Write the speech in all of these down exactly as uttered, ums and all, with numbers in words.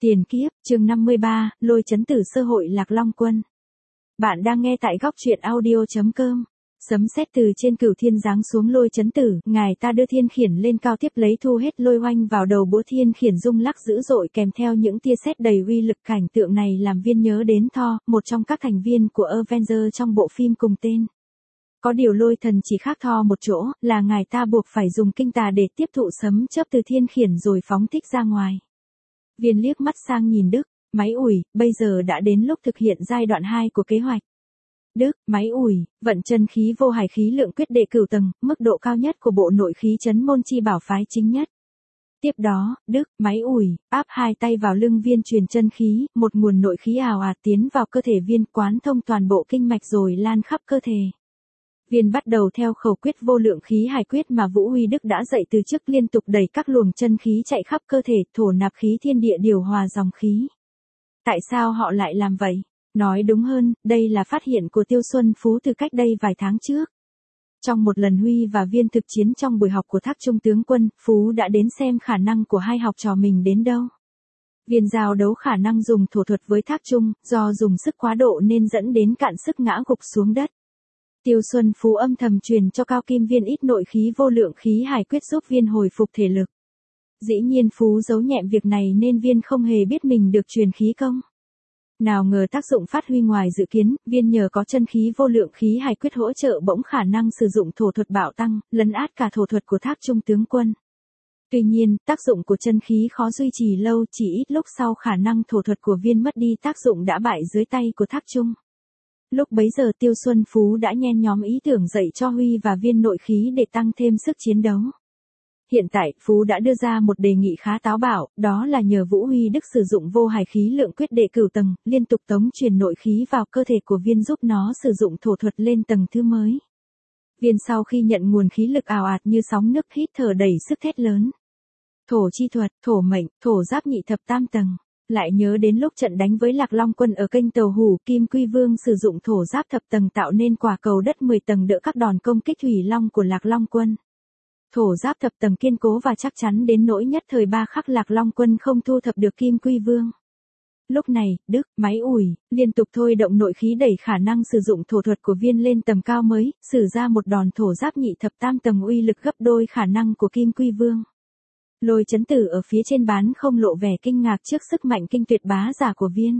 Tiền kiếp, chương năm mươi ba, Lôi chấn tử sơ hội Lạc Long Quân. Bạn đang nghe tại góc truyện audio.com. Sấm sét từ trên cửu thiên giáng xuống Lôi chấn tử, ngài ta đưa thiên khiển lên cao tiếp lấy thu hết lôi oanh vào đầu búa, thiên khiển rung lắc dữ dội kèm theo những tia sét đầy uy lực. Cảnh tượng này làm Viên nhớ đến Thor, một trong các thành viên của Avengers trong bộ phim cùng tên. Có điều Lôi thần chỉ khác Thor một chỗ, là ngài ta buộc phải dùng kinh tà để tiếp thụ sấm chớp từ thiên khiển rồi phóng thích ra ngoài. Viên liếc mắt sang nhìn Đức, máy ủi, bây giờ đã đến lúc thực hiện giai đoạn hai của kế hoạch. Đức, máy ủi, vận chân khí vô hải khí lượng quyết đệ cửu tầng, mức độ cao nhất của bộ nội khí chấn môn chi bảo phái chính nhất. Tiếp đó, Đức, máy ủi, áp hai tay vào lưng Viên truyền chân khí, một nguồn nội khí ào ạt tiến vào cơ thể Viên, quán thông toàn bộ kinh mạch rồi lan khắp cơ thể. Viên bắt đầu theo khẩu quyết vô lượng khí hải quyết mà Vũ Huy Đức đã dạy từ trước, liên tục đẩy các luồng chân khí chạy khắp cơ thể, thổ nạp khí thiên địa điều hòa dòng khí. Tại sao họ lại làm vậy? Nói đúng hơn, đây là phát hiện của Tiêu Xuân Phú từ cách đây vài tháng trước. Trong một lần Huy và Viên thực chiến trong buổi học của Thác Trung tướng quân, Phú đã đến xem khả năng của hai học trò mình đến đâu. Viên giao đấu khả năng dùng thổ thuật với Thác Trung, do dùng sức quá độ nên dẫn đến cạn sức ngã gục xuống đất. Tiêu Xuân Phú âm thầm truyền cho Cao Kim Viên ít nội khí vô lượng khí hải quyết giúp Viên hồi phục thể lực. Dĩ nhiên Phú giấu nhẹm việc này nên Viên không hề biết mình được truyền khí công. Nào ngờ tác dụng phát huy ngoài dự kiến, Viên nhờ có chân khí vô lượng khí hải quyết hỗ trợ bỗng khả năng sử dụng thổ thuật bạo tăng, lấn át cả thổ thuật của Thác Trung tướng quân. Tuy nhiên, tác dụng của chân khí khó duy trì lâu, chỉ ít lúc sau khả năng thổ thuật của Viên mất đi tác dụng đã bại dưới tay của Thác Trung. Lúc bấy giờ Tiêu Xuân Phú đã nhen nhóm ý tưởng dạy cho Huy và Viên nội khí để tăng thêm sức chiến đấu. Hiện tại, Phú đã đưa ra một đề nghị khá táo bạo, đó là nhờ Vũ Huy Đức sử dụng vô hải khí lượng quyết đệ cửu tầng, liên tục tống truyền nội khí vào cơ thể của Viên giúp nó sử dụng thổ thuật lên tầng thứ mới. Viên sau khi nhận nguồn khí lực ào ạt như sóng nước hít thở đầy sức thét lớn. Thổ chi thuật, thổ mệnh, thổ giáp nhị thập tam tầng. Lại nhớ đến lúc trận đánh với Lạc Long Quân ở kênh Tàu Hủ, Kim Quy Vương sử dụng thổ giáp thập tầng tạo nên quả cầu đất mười tầng đỡ các đòn công kích Thủy Long của Lạc Long Quân. Thổ giáp thập tầng kiên cố và chắc chắn đến nỗi nhất thời ba khắc Lạc Long Quân không thu thập được Kim Quy Vương. Lúc này, Đức, máy ủi, liên tục thôi động nội khí đẩy khả năng sử dụng thổ thuật của Viên lên tầm cao mới, sử ra một đòn thổ giáp nhị thập tam tầng uy lực gấp đôi khả năng của Kim Quy Vương. Lôi chấn tử ở phía trên bán không lộ vẻ kinh ngạc trước sức mạnh kinh tuyệt bá giả của Viên.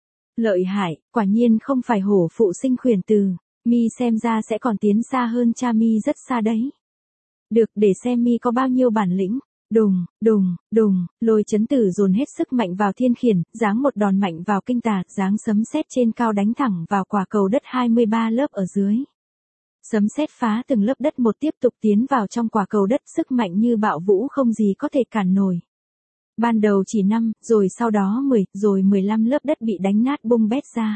Lợi hại, quả nhiên không phải hổ phụ sinh khuyển từ, mi xem ra sẽ còn tiến xa hơn cha mi rất xa đấy. Được, để xem mi có bao nhiêu bản lĩnh. Đùng, đùng, đùng, Lôi chấn tử dồn hết sức mạnh vào thiên khiển, giáng một đòn mạnh vào kinh tà, giáng sấm sét trên cao đánh thẳng vào quả cầu đất hai mươi ba lớp ở dưới. Sấm sét phá từng lớp đất một tiếp tục tiến vào trong quả cầu đất, sức mạnh như bạo vũ không gì có thể cản nổi. Ban đầu chỉ năm, rồi sau đó mười, rồi mười lăm lớp đất bị đánh nát bung bét ra.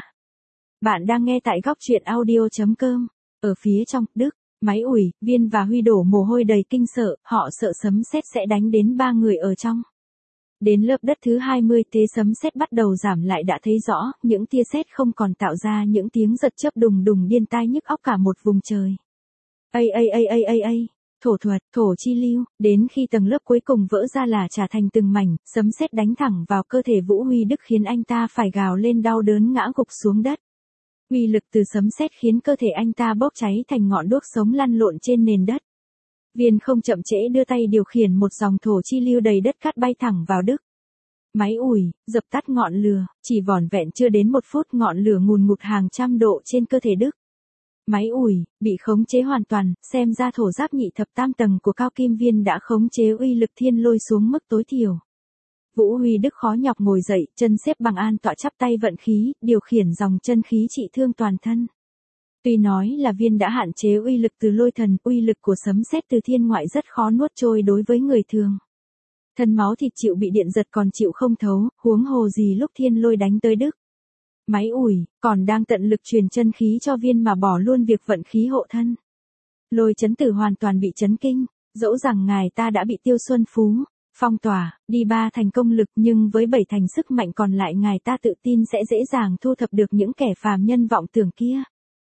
Bạn đang nghe tại góc truyện audio.com. Ở phía trong, Đức, máy ủi, Viên và Huy đổ mồ hôi đầy kinh sợ, họ sợ sấm sét sẽ đánh đến ba người ở trong. Đến lớp đất thứ hai mươi, thế sấm sét bắt đầu giảm lại, đã thấy rõ, những tia sét không còn tạo ra những tiếng giật chớp đùng đùng điên tai nhức óc cả một vùng trời. Ây ây ây ây ây ây, thổ thuật, thổ chi lưu, đến khi tầng lớp cuối cùng vỡ ra là trả thành từng mảnh, sấm sét đánh thẳng vào cơ thể Vũ Huy Đức khiến anh ta phải gào lên đau đớn ngã gục xuống đất. Uy lực từ sấm sét khiến cơ thể anh ta bốc cháy thành ngọn đuốc sống lăn lộn trên nền đất. Viên không chậm trễ đưa tay điều khiển một dòng thổ chi lưu đầy đất cát bay thẳng vào Đức. Máy ủi, dập tắt ngọn lửa, chỉ vỏn vẹn chưa đến một phút ngọn lửa ngùn ngụt hàng trăm độ trên cơ thể Đức. Máy ủi, bị khống chế hoàn toàn, xem ra thổ giáp nhị thập tam tầng của Cao Kim Viên đã khống chế uy lực thiên lôi xuống mức tối thiểu. Vũ Huy Đức khó nhọc ngồi dậy, chân xếp bằng an tọa chắp tay vận khí, điều khiển dòng chân khí trị thương toàn thân. Tuy nói là Viên đã hạn chế uy lực từ lôi thần, uy lực của sấm sét từ thiên ngoại rất khó nuốt trôi đối với người thường. Thân máu thịt chịu bị điện giật còn chịu không thấu, huống hồ gì lúc thiên lôi đánh tới Đức. Máy ủi, còn đang tận lực truyền chân khí cho Viên mà bỏ luôn việc vận khí hộ thân. Lôi chấn tử hoàn toàn bị chấn kinh, dẫu rằng ngài ta đã bị Tiêu Xuân Phú phong tỏa, đi ba thành công lực nhưng với bảy thành sức mạnh còn lại ngài ta tự tin sẽ dễ dàng thu thập được những kẻ phàm nhân vọng tưởng kia.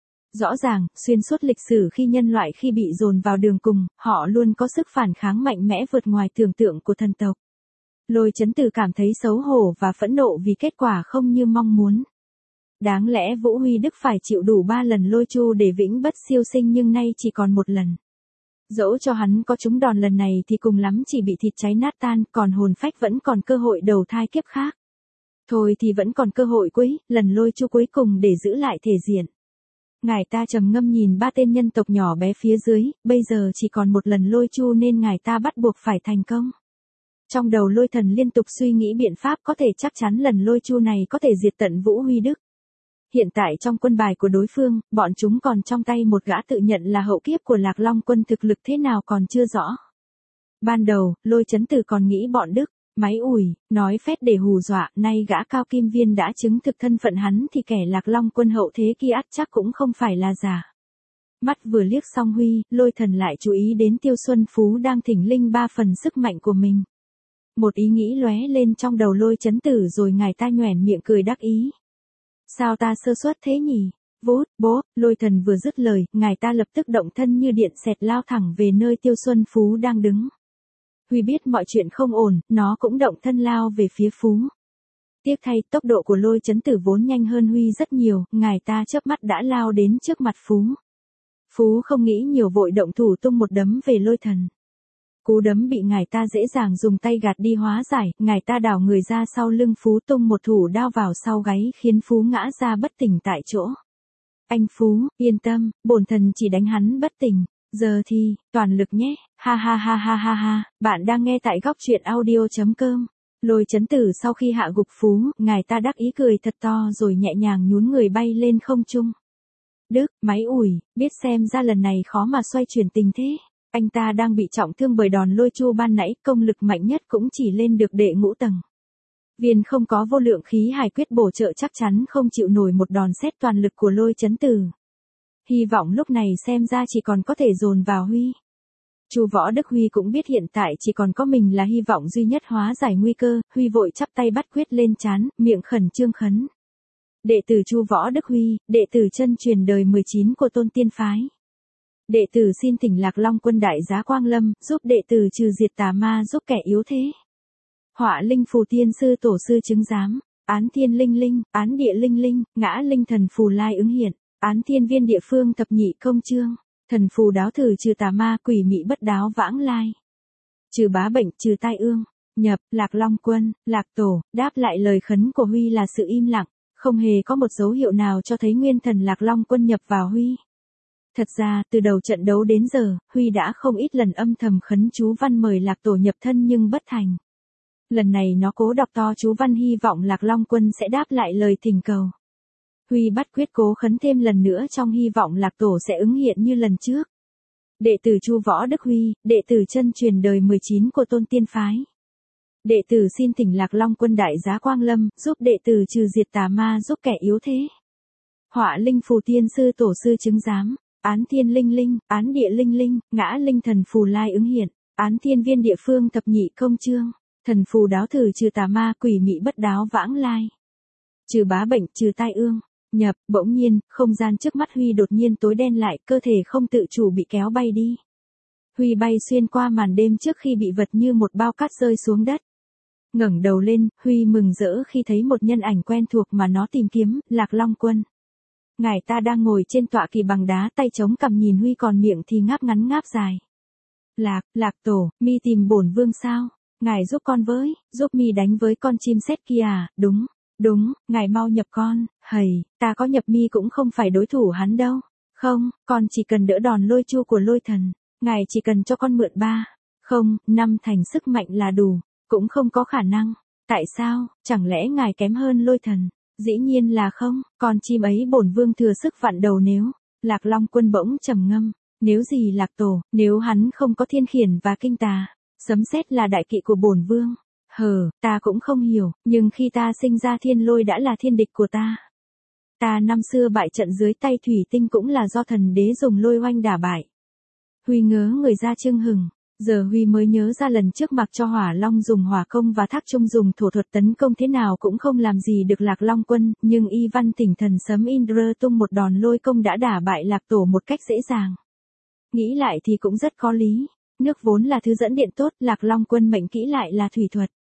Rõ ràng, xuyên suốt lịch sử khi nhân loại khi bị dồn vào đường cùng, họ luôn có sức phản kháng mạnh mẽ vượt ngoài tưởng tượng của thần tộc. Lôi Chấn Tử cảm thấy xấu hổ và phẫn nộ vì kết quả không như mong muốn. Đáng lẽ Vũ Huy Đức phải chịu đủ ba lần lôi chu để vĩnh bất siêu sinh nhưng nay chỉ còn một lần. Dẫu cho hắn có trúng đòn lần này thì cùng lắm chỉ bị thịt cháy nát tan, còn hồn phách vẫn còn cơ hội đầu thai kiếp khác. Thôi thì vẫn còn cơ hội cuối, lần lôi chu cuối cùng để giữ lại thể diện. Ngài ta trầm ngâm nhìn ba tên nhân tộc nhỏ bé phía dưới, bây giờ chỉ còn một lần lôi chu nên ngài ta bắt buộc phải thành công. Trong đầu Lôi Thần liên tục suy nghĩ biện pháp có thể chắc chắn lần lôi chu này có thể diệt tận Vũ Huy Đức. Hiện tại trong quân bài của đối phương, bọn chúng còn trong tay một gã tự nhận là hậu kiếp của Lạc Long quân, thực lực thế nào còn chưa rõ. Ban đầu, Lôi Chấn Tử còn nghĩ bọn Đức, máy ủi, nói phét để hù dọa, nay gã Cao Kim Viên đã chứng thực thân phận hắn thì kẻ Lạc Long quân hậu thế kia ắt chắc cũng không phải là giả. Mắt vừa liếc xong Huy, Lôi Thần lại chú ý đến Tiêu Xuân Phú đang thỉnh linh ba phần sức mạnh của mình. Một ý nghĩ lóe lên trong đầu Lôi Chấn Tử rồi ngài ta nhoẻn miệng cười đắc ý. Sao ta sơ suất thế nhỉ? Vút, bố, Lôi Thần vừa dứt lời, ngài ta lập tức động thân như điện xẹt lao thẳng về nơi Tiêu Xuân Phú đang đứng. Huy biết mọi chuyện không ổn, nó cũng động thân lao về phía Phú. Tiếc thay, tốc độ của Lôi Chấn Tử vốn nhanh hơn Huy rất nhiều, ngài ta chớp mắt đã lao đến trước mặt Phú. Phú không nghĩ nhiều vội động thủ tung một đấm về Lôi Thần. Cú đấm bị ngài ta dễ dàng dùng tay gạt đi hóa giải, ngài ta đảo người ra sau lưng Phú tung một thủ đao vào sau gáy khiến Phú ngã ra bất tỉnh tại chỗ. Anh Phú, yên tâm, bổn thần chỉ đánh hắn bất tỉnh, giờ thì, toàn lực nhé, ha ha ha ha ha ha, bạn đang nghe tại góc truyện audio chấm com. Lôi Chấn Tử sau khi hạ gục Phú, ngài ta đắc ý cười thật to rồi nhẹ nhàng nhún người bay lên không trung. Đức, máy ủi, biết xem ra lần này khó mà xoay chuyển tình thế. Anh ta đang bị trọng thương bởi đòn lôi chu ban nãy, công lực mạnh nhất cũng chỉ lên được đệ ngũ tầng. Viên không có vô lượng khí hải quyết bổ trợ chắc chắn không chịu nổi một đòn xét toàn lực của Lôi Chấn Tử. Hy vọng lúc này xem ra chỉ còn có thể dồn vào Huy. Chu Võ Đức Huy cũng biết hiện tại chỉ còn có mình là hy vọng duy nhất hóa giải nguy cơ, Huy vội chắp tay bắt quyết lên trán, miệng khẩn trương khấn. Đệ tử Chu Võ Đức Huy, đệ tử chân truyền đời mười chín của Tôn Tiên phái. Đệ tử xin thỉnh Lạc Long quân đại giá Quang Lâm, giúp đệ tử trừ diệt tà ma, giúp kẻ yếu thế. Họa linh phù tiên sư tổ sư chứng giám, án thiên linh linh, án địa linh linh, ngã linh thần phù lai ứng hiện, án thiên viên địa phương thập nhị công chương, thần phù đáo thử trừ tà ma, quỷ mị bất đáo vãng lai. Trừ bá bệnh, trừ tai ương, nhập, Lạc Long quân, Lạc tổ, đáp lại lời khấn của Huy là sự im lặng, không hề có một dấu hiệu nào cho thấy nguyên thần Lạc Long quân nhập vào Huy. Thật ra, từ đầu trận đấu đến giờ, Huy đã không ít lần âm thầm khấn chú văn mời Lạc Tổ nhập thân nhưng bất thành. Lần này nó cố đọc to chú văn hy vọng Lạc Long quân sẽ đáp lại lời thỉnh cầu. Huy bắt quyết cố khấn thêm lần nữa trong hy vọng Lạc Tổ sẽ ứng hiện như lần trước. Đệ tử Chu Võ Đức Huy, đệ tử chân truyền đời mười chín của Tôn Tiên phái. Đệ tử xin thỉnh Lạc Long quân đại giá Quang Lâm, giúp đệ tử trừ diệt tà ma, giúp kẻ yếu thế. Họa linh phù tiên sư tổ sư chứng giám. Án thiên linh linh, án địa linh linh, ngã linh thần phù lai ứng hiện, án thiên viên địa phương thập nhị công chương, thần phù đáo thử trừ tà ma, quỷ mị bất đáo vãng lai. Trừ bá bệnh, trừ tai ương, nhập, bỗng nhiên, không gian trước mắt Huy đột nhiên tối đen lại, cơ thể không tự chủ bị kéo bay đi. Huy bay xuyên qua màn đêm trước khi bị vật như một bao cát rơi xuống đất. Ngẩng đầu lên, Huy mừng rỡ khi thấy một nhân ảnh quen thuộc mà nó tìm kiếm, Lạc Long quân. Ngài ta đang ngồi trên tọa kỳ bằng đá, tay chống cằm nhìn Huy còn miệng thì ngáp ngắn ngáp dài. Lạc, Lạc tổ, mi tìm bổn vương sao? Ngài giúp con với, giúp mi đánh với con chim sét kia à? Đúng, đúng, ngài mau nhập con, hầy, ta có nhập mi cũng không phải đối thủ hắn đâu. Không, con chỉ cần đỡ đòn lôi chu của Lôi thần, ngài chỉ cần cho con mượn ba, không, năm thành sức mạnh là đủ, cũng không có khả năng. Tại sao, chẳng lẽ ngài kém hơn Lôi thần? Dĩ nhiên là không, con chim ấy bổn vương thừa sức vặn đầu nếu. Lạc Long quân bỗng trầm ngâm, nếu gì Lạc tổ, nếu hắn không có thiên khiển và kinh tà, sấm sét là đại kỵ của bổn vương. Hờ, ta cũng không hiểu, nhưng khi ta sinh ra thiên lôi đã là thiên địch của ta. Ta năm xưa bại trận dưới tay thủy tinh cũng là do thần đế dùng lôi oanh đả bại. Huy ngớ người ra chưng hừng. Giờ Huy mới nhớ ra lần trước mặc cho Hỏa Long dùng hỏa công và Thác Trung dùng thổ thuật tấn công thế nào cũng không làm gì được Lạc Long quân, nhưng Y Văn Tỉnh thần sấm Indra tung một đòn lôi công đã đả bại Lạc Tổ một cách dễ dàng. Nghĩ lại thì cũng rất có lý, nước vốn là thứ dẫn điện tốt, Lạc Long quân mệnh kỹ lại là thủy thuật.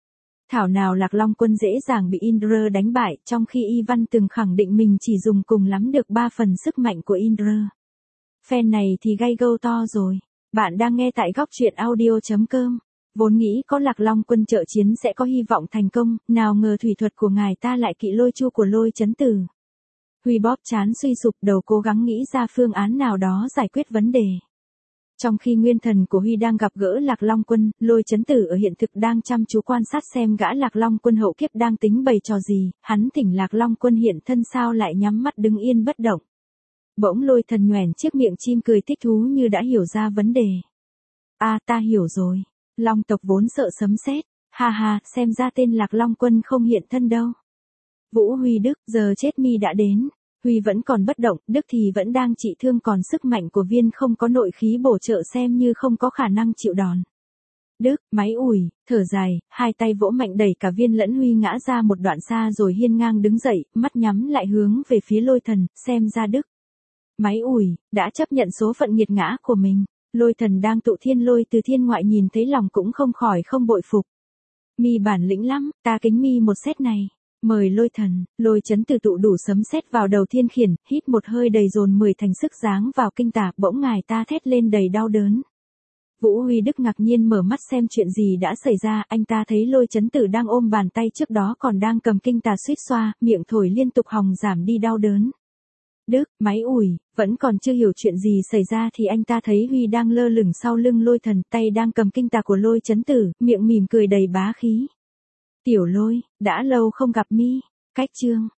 Thảo nào Lạc Long Quân dễ dàng bị Indra đánh bại, trong khi Ivan từng khẳng định mình chỉ dùng cùng lắm được ba phần sức mạnh của Indra. Fan này thì gay go to rồi. Bạn đang nghe tại góc truyện audio chấm com. Vốn nghĩ có Lạc Long Quân trợ chiến sẽ có hy vọng thành công, nào ngờ thủy thuật của ngài ta lại kỵ lôi chu của Lôi Chấn Tử. Huy bóp trán suy sụp đầu cố gắng nghĩ ra phương án nào đó giải quyết vấn đề. Trong khi nguyên thần của Huy đang gặp gỡ Lạc Long Quân, Lôi Chấn Tử ở hiện thực đang chăm chú quan sát xem gã Lạc Long Quân hậu kiếp đang tính bày trò gì, hắn thỉnh Lạc Long Quân hiện thân sao lại nhắm mắt đứng yên bất động. Bỗng Lôi Thần nhoẻn chiếc miệng chim cười thích thú như đã hiểu ra vấn đề. À ta hiểu rồi, Long tộc vốn sợ sấm sét, ha ha, xem ra tên Lạc Long Quân không hiện thân đâu. Vũ Huy Đức, giờ chết mi đã đến. Huy vẫn còn bất động, Đức thì vẫn đang trị thương còn sức mạnh của Viên không có nội khí bổ trợ xem như không có khả năng chịu đòn. Đức, máy ủi, thở dài, hai tay vỗ mạnh đẩy cả Viên lẫn Huy ngã ra một đoạn xa rồi hiên ngang đứng dậy, mắt nhắm lại hướng về phía Lôi Thần, xem ra Đức. Máy ủi, đã chấp nhận số phận nghiệt ngã của mình. Lôi Thần đang tụ thiên lôi từ thiên ngoại nhìn thấy lòng cũng không khỏi không bội phục. Mi bản lĩnh lắm, ta kính mi một xét này. Mời Lôi Thần, Lôi Chấn Tử tụ đủ sấm sét vào đầu thiên khiển, hít một hơi đầy dồn mười thành sức giáng vào kinh tả, bỗng ngài ta thét lên đầy đau đớn. Vũ Huy Đức ngạc nhiên mở mắt xem chuyện gì đã xảy ra, anh ta thấy Lôi Chấn Tử đang ôm bàn tay trước đó còn đang cầm kinh tà suýt xoa, miệng thổi liên tục hòng giảm đi đau đớn. Đức, máy ủi, vẫn còn chưa hiểu chuyện gì xảy ra thì anh ta thấy Huy đang lơ lửng sau lưng Lôi Thần, tay đang cầm kinh tà của Lôi Chấn Tử, miệng mỉm cười đầy bá khí. Tiểu Lôi, đã lâu không gặp mi. Cách chương